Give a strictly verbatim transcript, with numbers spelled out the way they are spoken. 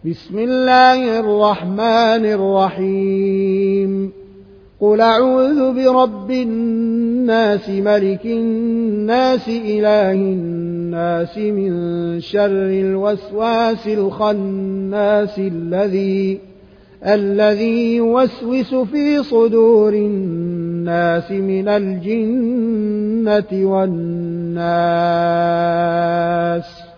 بسم الله الرحمن الرحيم قل أعوذ برب الناس ملك الناس إله الناس من شر الوسواس الخناس الذي الذي يوسوس في صدور الناس من الجنة والناس